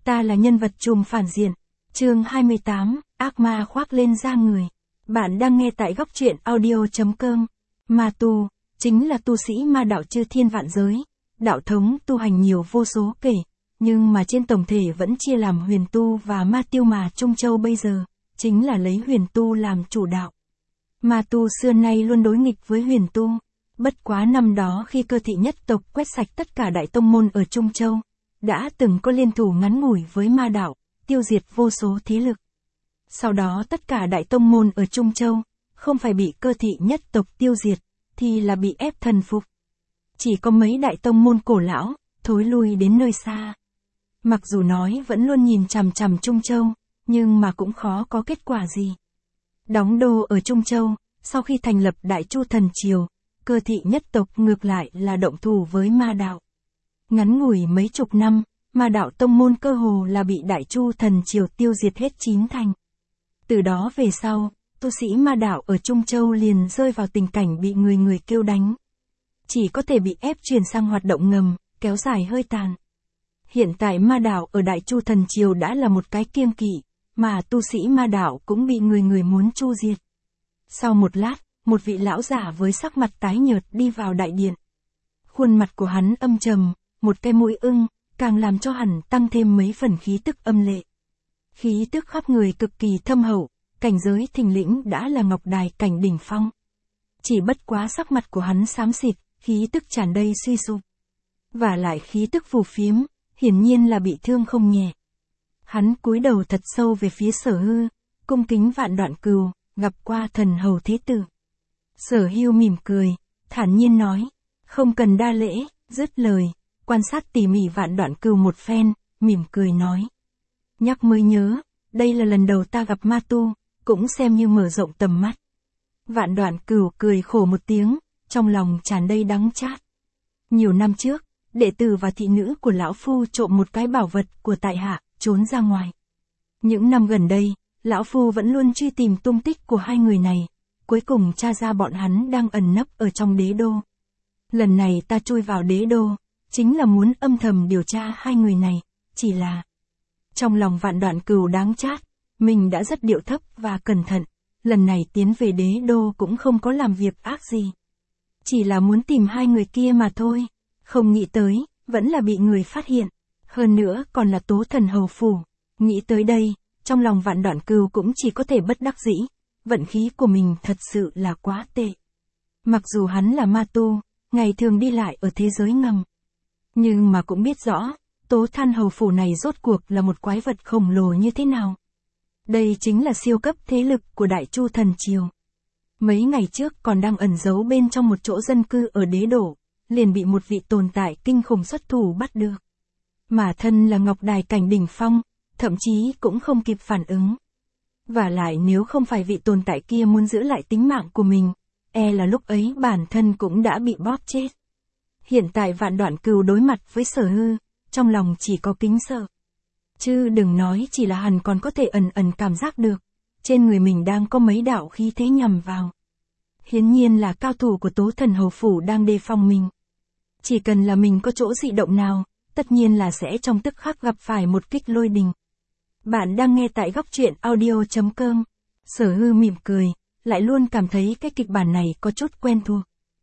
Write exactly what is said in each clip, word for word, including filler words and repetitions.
Ta là nhân vật trùm phản diện. Chương hai mươi tám, ác ma khoác lên da người. Bạn đang nghe tại góc truyện audio.com. Ma tu, chính là tu sĩ ma đạo chư thiên vạn giới. Đạo thống tu hành nhiều vô số kể, nhưng mà trên tổng thể vẫn chia làm huyền tu và ma tiêu mà Trung Châu bây giờ, chính là lấy huyền tu làm chủ đạo. Ma tu xưa nay luôn đối nghịch với huyền tu. Bất quá năm đó khi Cơ Thị nhất tộc quét sạch tất cả đại tông môn ở Trung Châu, đã từng có liên thủ ngắn ngủi với ma đạo, tiêu diệt vô số thế lực. Sau đó tất cả đại tông môn ở Trung Châu, không phải bị Cơ Thị nhất tộc tiêu diệt, thì là bị ép thần phục. Chỉ có mấy đại tông môn cổ lão, thối lui đến nơi xa. Mặc dù nói vẫn luôn nhìn chằm chằm Trung Châu, nhưng mà cũng khó có kết quả gì. Đóng đô ở Trung Châu, sau khi thành lập Đại Chu Thần Triều, Cơ Thị nhất tộc ngược lại là động thủ với ma đạo. Ngắn ngủi mấy chục năm, ma đạo tông môn cơ hồ là bị Đại Chu Thần Triều tiêu diệt hết chín thành. Từ đó về sau, tu sĩ ma đạo ở Trung Châu liền rơi vào tình cảnh bị người người kêu đánh. Chỉ có thể bị ép chuyển sang hoạt động ngầm, kéo dài hơi tàn. Hiện tại ma đạo ở Đại Chu Thần Triều đã là một cái kiêng kỵ, mà tu sĩ ma đạo cũng bị người người muốn chu diệt. Sau một lát, một vị lão giả với sắc mặt tái nhợt đi vào đại điện. Khuôn mặt của hắn âm trầm, một cái mũi ưng, càng làm cho hắn tăng thêm mấy phần khí tức âm lệ. Khí tức khắp người cực kỳ thâm hậu, cảnh giới thình lĩnh đã là ngọc đài cảnh đỉnh phong. Chỉ bất quá sắc mặt của hắn xám xịt, khí tức tràn đầy suy sụp. Và lại khí tức phù phiếm, hiển nhiên là bị thương không nhẹ. Hắn cúi đầu thật sâu về phía Sở Hư, cung kính vạn đoạn cừu, gặp qua thần hầu thế tử. Sở Hưu mỉm cười, thản nhiên nói, không cần đa lễ, dứt lời, quan sát tỉ mỉ vạn đoạn cừu một phen, mỉm cười nói. Nhắc mới nhớ, đây là lần đầu ta gặp ma tu, cũng xem như mở rộng tầm mắt. Vạn đoạn cừu cười khổ một tiếng, trong lòng tràn đầy đắng chát. Nhiều năm trước, đệ tử và thị nữ của lão phu trộm một cái bảo vật của tại hạ, trốn ra ngoài. Những năm gần đây, lão phu vẫn luôn truy tìm tung tích của hai người này, cuối cùng tra ra bọn hắn đang ẩn nấp ở trong đế đô. Lần này ta chui vào đế đô, chính là muốn âm thầm điều tra hai người này, chỉ là... Trong lòng vạn đoạn cừu đáng chát, mình đã rất điệu thấp và cẩn thận, lần này tiến về đế đô cũng không có làm việc ác gì. Chỉ là muốn tìm hai người kia mà thôi, không nghĩ tới, vẫn là bị người phát hiện, hơn nữa còn là Tố Thần hầu phủ. Nghĩ tới đây, trong lòng vạn đoạn cừu cũng chỉ có thể bất đắc dĩ, vận khí của mình thật sự là quá tệ. Mặc dù hắn là ma tu, ngày thường đi lại ở thế giới ngầm, nhưng mà cũng biết rõ, Tố Thần hầu phủ này rốt cuộc là một quái vật khổng lồ như thế nào. Đây chính là siêu cấp thế lực của Đại Chu Thần Triều. Mấy ngày trước còn đang ẩn giấu bên trong một chỗ dân cư ở đế đô, liền bị một vị tồn tại kinh khủng xuất thủ bắt được. Mà thân là ngọc đài cảnh đỉnh phong, thậm chí cũng không kịp phản ứng. Và lại nếu không phải vị tồn tại kia muốn giữ lại tính mạng của mình, e là lúc ấy bản thân cũng đã bị bóp chết. Hiện tại vạn đoạn cừu đối mặt với Sở Hư, trong lòng chỉ có kính sợ. Chứ đừng nói chỉ là hắn còn có thể ẩn ẩn cảm giác được, trên người mình đang có mấy đạo khí thế nhằm vào. Hiển nhiên là cao thủ của Tố Thần hầu phủ đang đề phòng mình. Chỉ cần là mình có chỗ dị động nào, tất nhiên là sẽ trong tức khắc gặp phải một kích lôi đình. Bạn đang nghe tại góc truyện audio.com. Sở Hư mỉm cười, lại luôn cảm thấy cái kịch bản này có chút quen thuộc.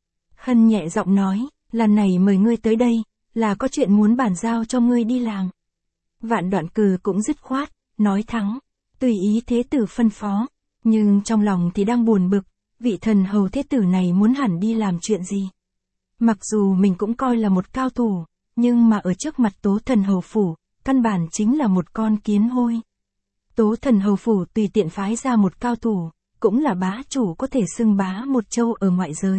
Hân nhẹ giọng nói, lần này mời ngươi tới đây, là có chuyện muốn bàn giao cho ngươi đi làm. Vạn đoạn cừu cũng dứt khoát, nói thẳng, tùy ý thế tử phân phó, nhưng trong lòng thì đang buồn bực, vị thần hầu thế tử này muốn hẳn đi làm chuyện gì. Mặc dù mình cũng coi là một cao thủ, nhưng mà ở trước mặt Tố Thần hầu phủ, căn bản chính là một con kiến hôi. Tố Thần hầu phủ tùy tiện phái ra một cao thủ, cũng là bá chủ có thể xưng bá một châu ở ngoại giới.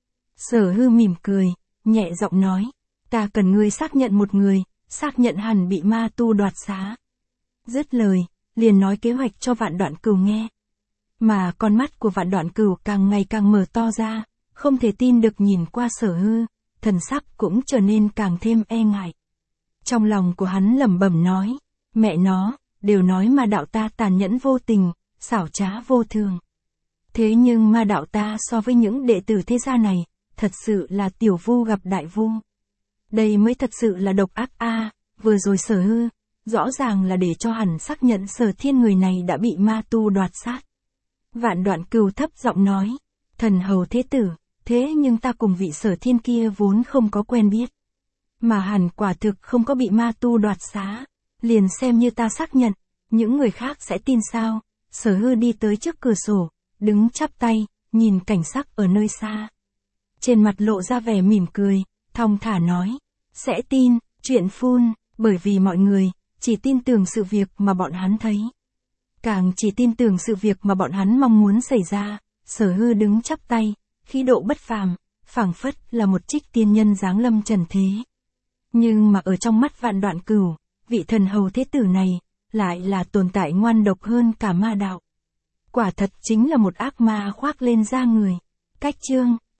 Sở Hư mỉm cười, nhẹ giọng nói, ta cần ngươi xác nhận một người, xác nhận hẳn bị ma tu đoạt xá. Dứt lời, liền nói kế hoạch cho vạn đoạn cừu nghe. Mà con mắt của vạn đoạn cừu càng ngày càng mở to ra, không thể tin được nhìn qua Sở Hư, thần sắc cũng trở nên càng thêm e ngại. Trong lòng của hắn lẩm bẩm nói, mẹ nó, đều nói ma đạo ta tàn nhẫn vô tình, xảo trá vô thường. Thế nhưng ma đạo ta so với những đệ tử thế gia này, thật sự là tiểu vu gặp đại vu. Đây mới thật sự là độc ác a. Vừa rồi Sở Hư, rõ ràng là để cho hắn xác nhận Sở Thiên người này đã bị ma tu đoạt sát. Vạn Đoạn Cừu thấp giọng nói, thần hầu thế tử, thế nhưng ta cùng vị Sở Thiên kia vốn không có quen biết. Mà hẳn quả thực không có bị ma tu đoạt xá, liền xem như ta xác nhận, những người khác sẽ tin sao? Sở Hư đi tới trước cửa sổ, đứng chắp tay, nhìn cảnh sắc ở nơi xa. Trên mặt lộ ra vẻ mỉm cười, thong thả nói, sẽ tin, chuyện phun, bởi vì mọi người, chỉ tin tưởng sự việc mà bọn hắn thấy. Càng chỉ tin tưởng sự việc mà bọn hắn mong muốn xảy ra. Sở Hư đứng chắp tay, khí độ bất phàm, phảng phất là một trích tiên nhân giáng lâm trần thế. Nhưng mà ở trong mắt Vạn Đoạn Cừu, vị thần hầu thế tử này, lại là tồn tại ngoan độc hơn cả ma đạo. Quả thật chính là một ác ma khoác lên da người. Cách chương